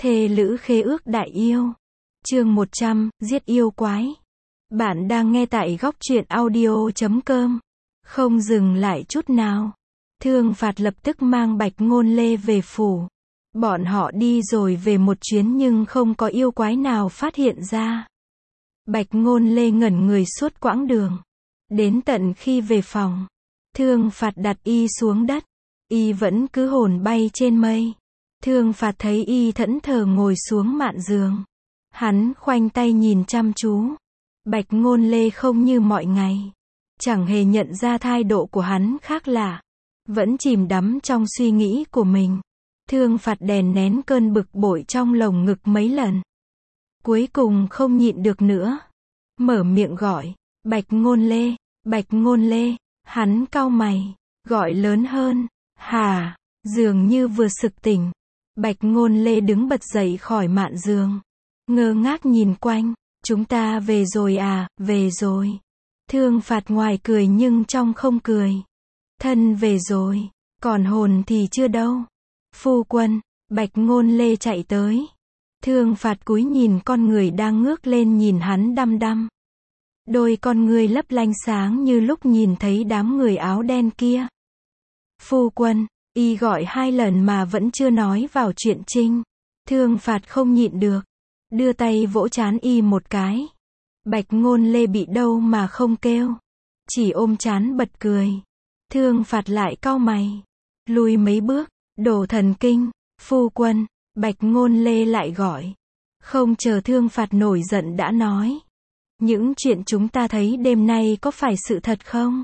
Thê lữ khế ước đại yêu. Chương 100, giết yêu quái. Bạn đang nghe tại góc truyện audio.com. Không dừng lại chút nào. Thương Phạt lập tức mang Bạch Ngôn Lê về phủ. Bọn họ đi rồi về một chuyến nhưng không có yêu quái nào phát hiện ra. Bạch Ngôn Lê ngẩn người suốt quãng đường. Đến tận khi về phòng, Thương Phạt đặt y xuống đất. Y vẫn cứ hồn bay trên mây. Thương Phạt thấy y thẫn thờ ngồi xuống mạn giường. Hắn khoanh tay nhìn chăm chú. Bạch Ngôn Lê không như mọi ngày. Chẳng hề nhận ra thái độ của hắn khác lạ. Vẫn chìm đắm trong suy nghĩ của mình. Thương Phạt đè nén cơn bực bội trong lồng ngực mấy lần. Cuối cùng không nhịn được nữa. Mở miệng gọi. Bạch Ngôn Lê, Bạch Ngôn Lê. Hắn cau mày. Gọi lớn hơn. Hà, dường như vừa sực tỉnh. Bạch Ngôn Lê đứng bật dậy khỏi mạn giường. Ngơ ngác nhìn quanh. Chúng ta về rồi à, về rồi. Thương Phạt ngoài cười nhưng trong không cười. Thân về rồi, còn hồn thì chưa đâu. Phu quân, Bạch Ngôn Lê chạy tới. Thương Phạt cúi nhìn con người đang ngước lên nhìn hắn đăm đăm. Đôi con ngươi lấp lánh sáng như lúc nhìn thấy đám người áo đen kia. Phu quân, y gọi 2 lần mà vẫn chưa nói vào chuyện chính. Thương Phạt không nhịn được. Đưa tay vỗ trán y một cái. Bạch Ngôn Lê bị đâu mà không kêu. Chỉ ôm trán bật cười. Thương Phạt lại cau mày. Lùi mấy bước. Đồ thần kinh. Phu quân. Bạch Ngôn Lê lại gọi. Không chờ Thương Phạt nổi giận đã nói. Những chuyện chúng ta thấy đêm nay có phải sự thật không?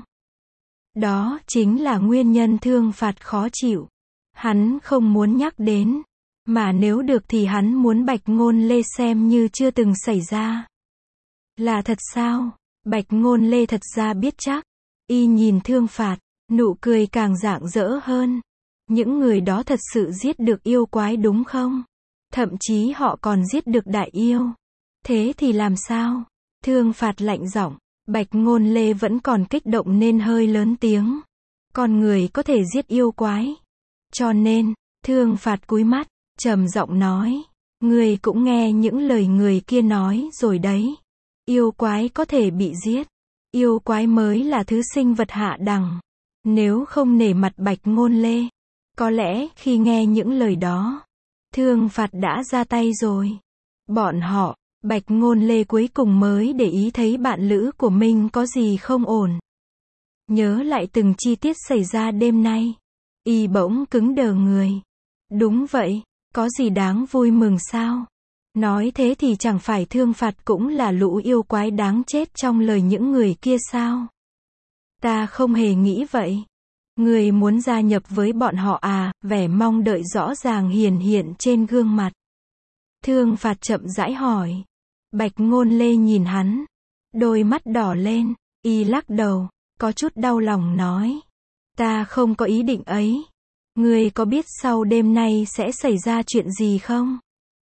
Đó chính là nguyên nhân Thương Phạt khó chịu. Hắn không muốn nhắc đến. Mà nếu được thì hắn muốn Bạch Ngôn Lê xem như chưa từng xảy ra. Là thật sao? Bạch Ngôn Lê thật ra biết chắc. Y nhìn Thương Phạt, nụ cười càng rạng rỡ hơn. Những người đó thật sự giết được yêu quái đúng không? Thậm chí họ còn giết được đại yêu. Thế thì làm sao? Thương Phạt lạnh giọng. Bạch Ngôn Lê vẫn còn kích động nên hơi lớn tiếng. Con người có thể giết yêu quái. Cho nên, Thương Phạt cúi mắt, trầm giọng nói. Ngươi cũng nghe những lời người kia nói rồi đấy. Yêu quái có thể bị giết. Yêu quái mới là thứ sinh vật hạ đẳng. Nếu không nể mặt Bạch Ngôn Lê, có lẽ khi nghe những lời đó, Thương Phạt đã ra tay rồi. Bọn họ, Bạch Ngôn Lê cuối cùng mới để ý thấy bạn lữ của mình có gì không ổn. Nhớ lại từng chi tiết xảy ra đêm nay. Y bỗng cứng đờ người. Đúng vậy, có gì đáng vui mừng sao? Nói thế thì chẳng phải Thương Phạt cũng là lũ yêu quái đáng chết trong lời những người kia sao? Ta không hề nghĩ vậy. Người muốn gia nhập với bọn họ à? Vẻ mong đợi rõ ràng hiển hiện trên gương mặt. Thương Phạt chậm rãi hỏi. Bạch Ngôn Lê nhìn hắn. Đôi mắt đỏ lên. Y lắc đầu. Có chút đau lòng nói. Ta không có ý định ấy. Ngươi có biết sau đêm nay sẽ xảy ra chuyện gì không?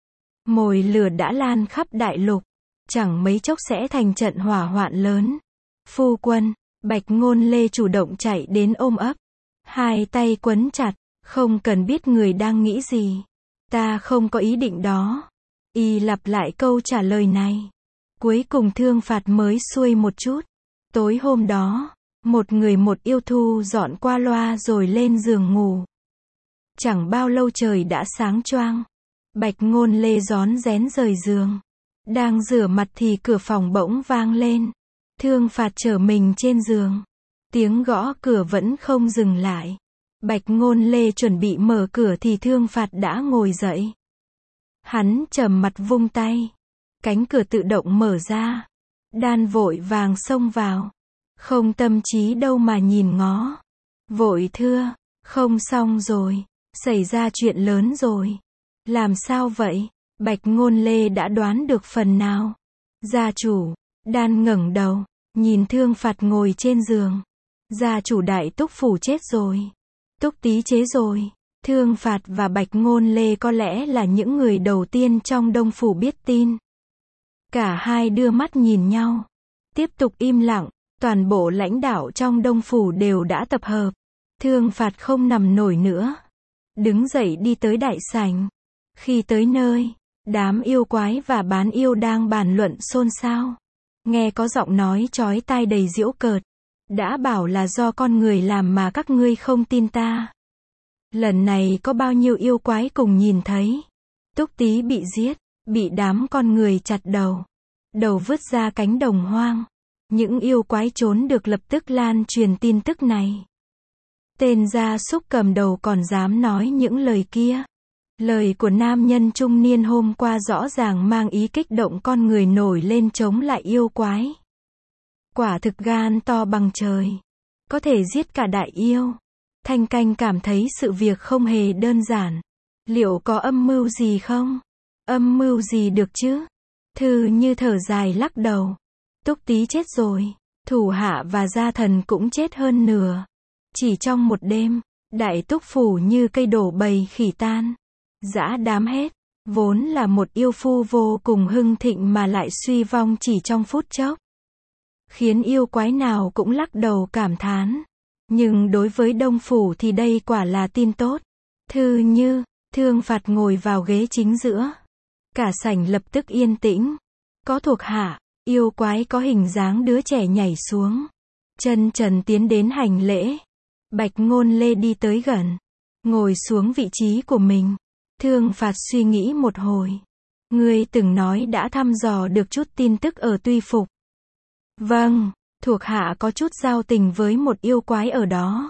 Mồi lửa đã lan khắp đại lục. Chẳng mấy chốc sẽ thành trận hỏa hoạn lớn. Phu quân, Bạch Ngôn Lê chủ động chạy đến ôm ấp. 2 tay quấn chặt. Không cần biết người đang nghĩ gì. Ta không có ý định đó. Y lặp lại câu trả lời này. Cuối cùng Thương Phạt mới xuôi một chút. Tối hôm đó, một người một yêu thu dọn qua loa rồi lên giường ngủ. Chẳng bao lâu trời đã sáng choang. Bạch Ngôn Lê rón rén rời giường. Đang rửa mặt thì cửa phòng bỗng vang lên. Thương Phạt trở mình trên giường. Tiếng gõ cửa vẫn không dừng lại. Bạch Ngôn Lê chuẩn bị mở cửa thì Thương Phạt đã ngồi dậy. Hắn trầm mặt vung tay. Cánh cửa tự động mở ra. Đan vội vàng xông vào. Không tâm trí đâu mà nhìn ngó. Vội thưa, không xong rồi. Xảy ra chuyện lớn rồi. Làm sao vậy? Bạch Ngôn Lê đã đoán được phần nào. Gia chủ. Đan ngẩng đầu, nhìn Thương Phạt ngồi trên giường. Gia chủ Đại Túc phủ chết rồi. Túc Tý chế rồi. Thương Phạt và Bạch Ngôn Lê có lẽ là những người đầu tiên trong Đông phủ biết tin. Cả hai đưa mắt nhìn nhau. Tiếp tục im lặng. Toàn bộ lãnh đạo trong Đông phủ đều đã tập hợp. Thương Phạt không nằm nổi nữa. Đứng dậy đi tới đại sảnh. Khi tới nơi, đám yêu quái và bán yêu đang bàn luận xôn xao. Nghe có giọng nói chói tai đầy giễu cợt. Đã bảo là do con người làm mà các ngươi không tin ta. Lần này có bao nhiêu yêu quái cùng nhìn thấy. Túc Tý bị giết, bị đám con người chặt đầu. Đầu vứt ra cánh đồng hoang. Những yêu quái trốn được lập tức lan truyền tin tức này. Tên gia súc cầm đầu còn dám nói những lời kia. Lời của nam nhân trung niên hôm qua rõ ràng mang ý kích động con người nổi lên chống lại yêu quái. Quả thực gan to bằng trời. Có thể giết cả đại yêu. Thanh Canh cảm thấy sự việc không hề đơn giản. Liệu có âm mưu gì không? Âm mưu gì được chứ? Thư Như thở dài lắc đầu. Túc Tý chết rồi. Thủ hạ và gia thần cũng chết hơn nửa. Chỉ trong một đêm, đại túc phủ như cây đổ bầy khỉ tan. Dã đám hết. Vốn là một yêu phu vô cùng hưng thịnh mà lại suy vong chỉ trong phút chốc. Khiến yêu quái nào cũng lắc đầu cảm thán. Nhưng đối với Đông Phủ thì đây quả là tin tốt. Thư Như, Thương Phạt ngồi vào ghế chính giữa. Cả sảnh lập tức yên tĩnh. Có thuộc hạ, yêu quái có hình dáng đứa trẻ nhảy xuống. Chân trần tiến đến hành lễ. Bạch Ngôn Lê đi tới gần. Ngồi xuống vị trí của mình. Thương Phạt suy nghĩ một hồi. Ngươi từng nói đã thăm dò được chút tin tức ở Tuy Phục. Vâng, thuộc hạ có chút giao tình với một yêu quái ở đó.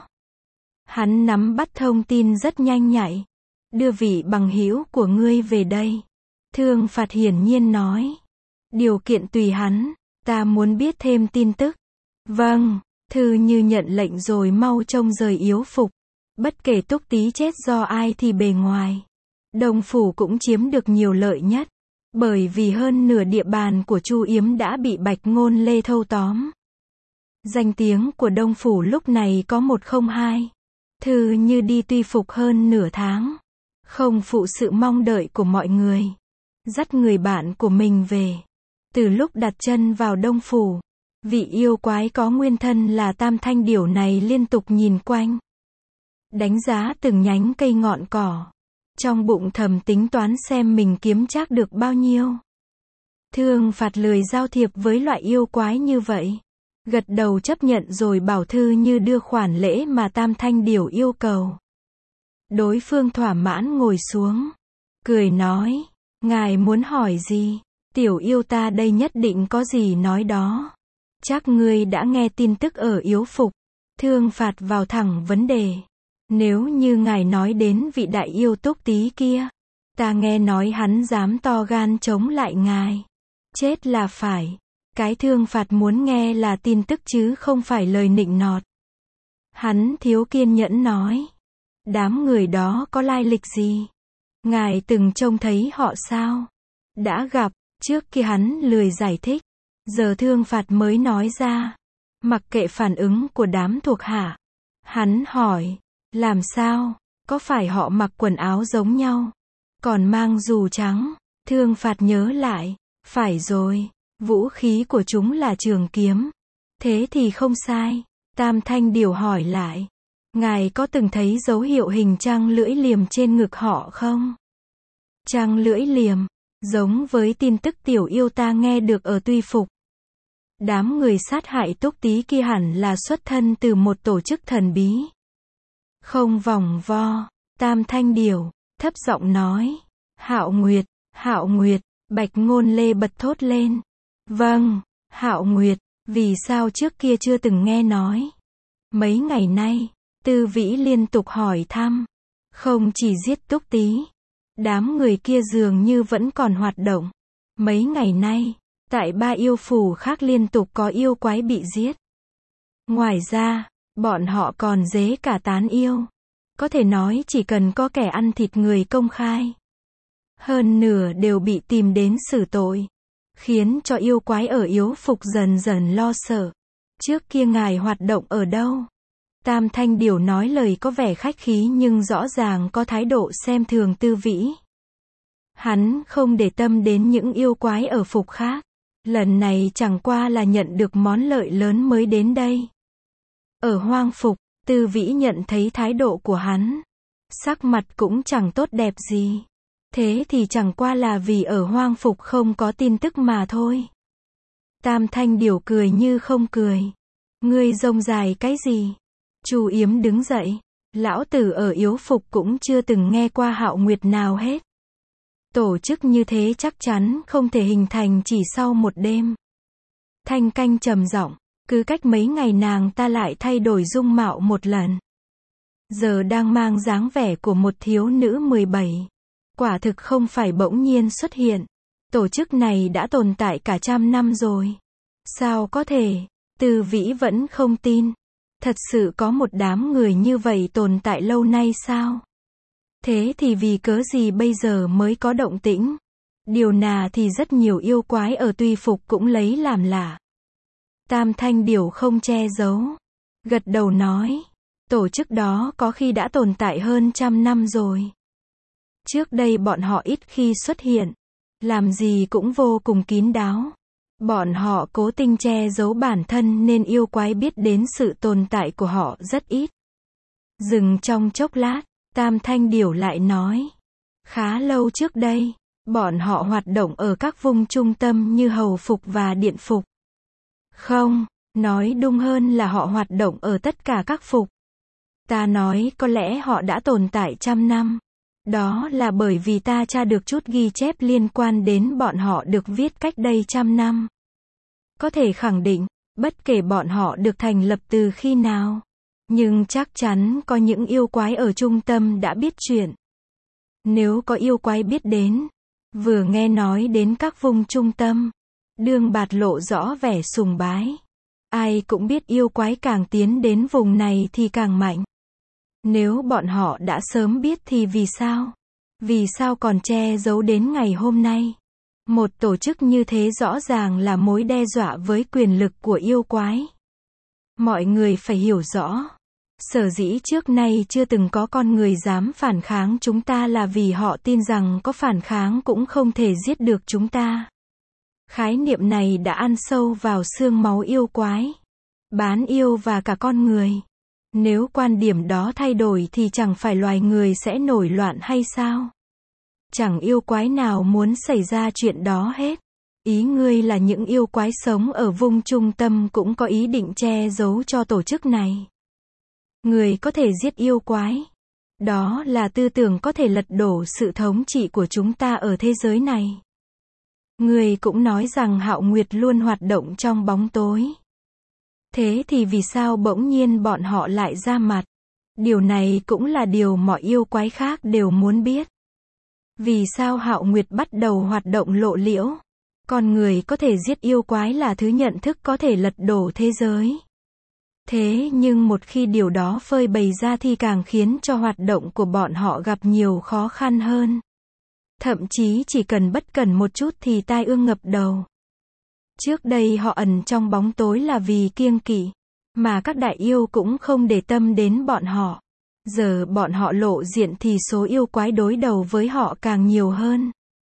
Hắn nắm bắt thông tin rất nhanh nhạy. Đưa vị bằng hữu của ngươi về đây. Thương Phạt hiển nhiên nói. Điều kiện tùy hắn, ta muốn biết thêm tin tức. Vâng, Thư Như nhận lệnh rồi mau trông rời Yếu Phục. Bất kể Túc Tý chết do ai thì bề ngoài. Đông Phủ cũng chiếm được nhiều lợi nhất. Bởi vì hơn nửa địa bàn của Chu Yếm đã bị Bạch Ngôn Lê thâu tóm. Danh tiếng của Đông Phủ lúc này có 102. Thư Như đi Tuy Phục hơn nửa tháng. Không phụ sự mong đợi của mọi người. Dắt người bạn của mình về. Từ lúc đặt chân vào Đông Phủ, vị yêu quái có nguyên thân là Tam Thanh Điểu này liên tục nhìn quanh. Đánh giá từng nhánh cây ngọn cỏ. Trong bụng thầm tính toán xem mình kiếm trác được bao nhiêu. Thương Phạt lười giao thiệp với loại yêu quái như vậy. Gật đầu chấp nhận rồi bảo Thư Như đưa khoản lễ mà Tam Thanh Điểu yêu cầu. Đối phương thỏa mãn ngồi xuống. Cười nói, ngài muốn hỏi gì? Tiểu yêu ta đây nhất định có gì nói đó. Chắc ngươi đã nghe tin tức ở Yếu Phục. Thương Phạt vào thẳng vấn đề. Nếu như ngài nói đến vị đại yêu Túc Tý kia, ta nghe nói hắn dám to gan chống lại ngài. Chết là phải. Cái Thương Phạt muốn nghe là tin tức chứ không phải lời nịnh nọt. Hắn thiếu kiên nhẫn nói. Đám người đó có lai lịch gì? Ngài từng trông thấy họ sao? Đã gặp, trước kia hắn lười giải thích. Giờ Thương Phạt mới nói ra. Mặc kệ phản ứng của đám thuộc hạ. Hắn hỏi. Làm sao? Có phải họ mặc quần áo giống nhau? Còn mang dù trắng? Thương Phạt nhớ lại. Phải rồi. Vũ khí của chúng là trường kiếm. Thế thì không sai. Tam Thanh Điểu hỏi lại. Ngài có từng thấy dấu hiệu hình trăng lưỡi liềm trên ngực họ không? Trăng lưỡi liềm. Giống với tin tức tiểu yêu ta nghe được ở Tuy Phục. Đám người sát hại Túc Tý kia hẳn là xuất thân từ một tổ chức thần bí. Không vòng vo. Tam Thanh Điểu thấp giọng nói. Hạo Nguyệt, Hạo Nguyệt. Bạch Ngôn Lê bật thốt lên. Vâng, Hạo Nguyệt. Vì sao trước kia chưa từng nghe nói? Mấy ngày nay, Tư Vĩ liên tục hỏi thăm. Không chỉ giết Túc Tý. Đám người kia dường như vẫn còn hoạt động. Mấy ngày nay, tại 3 yêu phủ khác liên tục có yêu quái bị giết. Ngoài ra, bọn họ còn dế cả tán yêu. Có thể nói chỉ cần có kẻ ăn thịt người công khai. Hơn nửa đều bị tìm đến xử tội. Khiến cho yêu quái ở Yếu Phục dần dần lo sợ. Trước kia ngài hoạt động ở đâu? Tam Thanh Điểu nói lời có vẻ khách khí nhưng rõ ràng có thái độ xem thường Tư Vĩ. Hắn không để tâm đến những yêu quái ở Phục khác. Lần này chẳng qua là nhận được món lợi lớn mới đến đây. Ở Hoang Phục, Tư Vĩ nhận thấy thái độ của hắn. Sắc mặt cũng chẳng tốt đẹp gì. Thế thì chẳng qua là vì ở Hoang Phục không có tin tức mà thôi. Tam Thanh Điểu cười như không cười. Ngươi rông dài cái gì? Chu Yếm đứng dậy. Lão tử ở Yếu Phục cũng chưa từng nghe qua Hạo Nguyệt nào hết. Tổ chức như thế chắc chắn không thể hình thành chỉ sau một đêm. Thanh Canh trầm giọng, cứ cách mấy ngày nàng ta lại thay đổi dung mạo một lần. Giờ đang mang dáng vẻ của một thiếu nữ 17. Quả thực không phải bỗng nhiên xuất hiện. Tổ chức này đã tồn tại cả 100 năm rồi. Sao có thể? Từ Vĩ vẫn không tin. Thật sự có một đám người như vậy tồn tại lâu nay sao? Thế thì vì cớ gì bây giờ mới có động tĩnh? Điều nào thì rất nhiều yêu quái ở Tuy Phục cũng lấy làm lạ. Tam Thanh Điểu không che giấu. Gật đầu nói. Tổ chức đó có khi đã tồn tại hơn 100 năm rồi. Trước đây bọn họ ít khi xuất hiện. Làm gì cũng vô cùng kín đáo. Bọn họ cố tình che giấu bản thân nên yêu quái biết đến sự tồn tại của họ rất ít. Dừng trong chốc lát, Tam Thanh Điểu lại nói. Khá lâu trước đây, bọn họ hoạt động ở các vùng trung tâm như Hầu Phục và Điện Phục. Không, nói đúng hơn là họ hoạt động ở tất cả các phục. Ta nói có lẽ họ đã tồn tại 100 năm. Đó là bởi vì ta tra được chút ghi chép liên quan đến bọn họ được viết cách đây 100 năm. Có thể khẳng định, bất kể bọn họ được thành lập từ khi nào, nhưng chắc chắn có những yêu quái ở trung tâm đã biết chuyện. Nếu có yêu quái biết đến, vừa nghe nói đến các vùng trung tâm, Đường Bạt lộ rõ vẻ sùng bái. Ai cũng biết yêu quái càng tiến đến vùng này thì càng mạnh. Nếu bọn họ đã sớm biết thì vì sao? Vì sao còn che giấu đến ngày hôm nay? Một tổ chức như thế rõ ràng là mối đe dọa với quyền lực của yêu quái. Mọi người phải hiểu rõ. Sở dĩ trước nay chưa từng có con người dám phản kháng chúng ta là vì họ tin rằng có phản kháng cũng không thể giết được chúng ta. Khái niệm này đã ăn sâu vào xương máu yêu quái, bán yêu và cả con người. Nếu quan điểm đó thay đổi thì chẳng phải loài người sẽ nổi loạn hay sao? Chẳng yêu quái nào muốn xảy ra chuyện đó hết. Ý ngươi là những yêu quái sống ở vùng trung tâm cũng có ý định che giấu cho tổ chức này. Người có thể giết yêu quái. Đó là tư tưởng có thể lật đổ sự thống trị của chúng ta ở thế giới này. Người cũng nói rằng Hạo Nguyệt luôn hoạt động trong bóng tối. Thế thì vì sao bỗng nhiên bọn họ lại ra mặt? Điều này cũng là điều mọi yêu quái khác đều muốn biết. Vì sao Hạo Nguyệt bắt đầu hoạt động lộ liễu? Con người có thể giết yêu quái là thứ nhận thức có thể lật đổ thế giới. Thế nhưng một khi điều đó phơi bày ra thì càng khiến cho hoạt động của bọn họ gặp nhiều khó khăn hơn. Thậm chí chỉ cần bất cẩn một chút thì tai ương ngập đầu. Trước đây họ ẩn trong bóng tối là vì kiêng kỵ, mà các đại yêu cũng không để tâm đến bọn họ. Giờ bọn họ lộ diện thì số yêu quái đối đầu với họ càng nhiều hơn.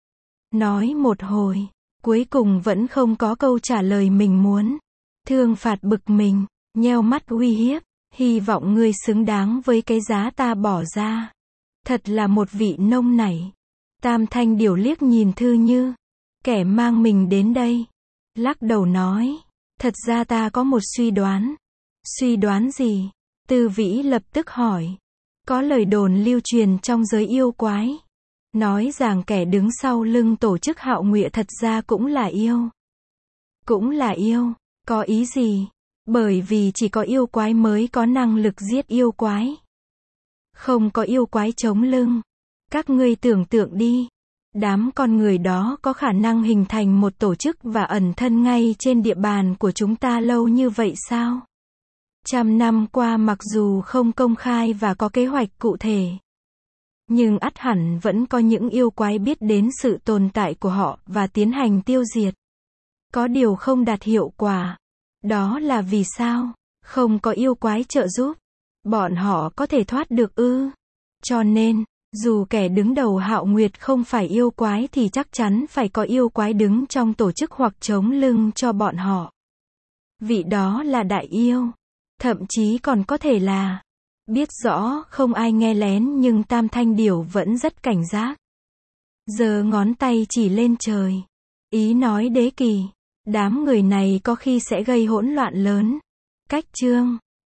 Nói một hồi, cuối cùng vẫn không có câu trả lời mình muốn. Thương Phạt bực mình, nheo mắt uy hiếp, hy vọng ngươi xứng đáng với cái giá ta bỏ ra. Thật là một vị nông nảy. Tam Thanh Điểu liếc nhìn Thư Như, kẻ mang mình đến đây. Lắc đầu nói, thật ra ta có một suy đoán. Suy đoán gì? Tư Vĩ lập tức hỏi. Có lời đồn lưu truyền trong giới yêu quái. Nói rằng kẻ đứng sau lưng tổ chức Hạo Nguyệt thật ra cũng là yêu. Cũng là yêu, có ý gì? Bởi vì chỉ có yêu quái mới có năng lực giết yêu quái. Không có yêu quái chống lưng. Các ngươi tưởng tượng đi. Đám con người đó có khả năng hình thành một tổ chức và ẩn thân ngay trên địa bàn của chúng ta lâu như vậy sao? 100 năm qua mặc dù không công khai và có kế hoạch cụ thể, nhưng ắt hẳn vẫn có những yêu quái biết đến sự tồn tại của họ và tiến hành tiêu diệt. Có điều không đạt hiệu quả. Đó là vì sao? Không có yêu quái trợ giúp. Bọn họ có thể thoát được ư? Cho nên, dù kẻ đứng đầu Hạo Nguyệt không phải yêu quái thì chắc chắn phải có yêu quái đứng trong tổ chức hoặc chống lưng cho bọn họ. Vị đó là đại yêu. Thậm chí còn có thể là, biết rõ không ai nghe lén nhưng Tam Thanh Điểu vẫn rất cảnh giác. giơ ngón tay chỉ lên trời. Ý nói Đế Kỳ, đám người này có khi sẽ gây hỗn loạn lớn. Cách chương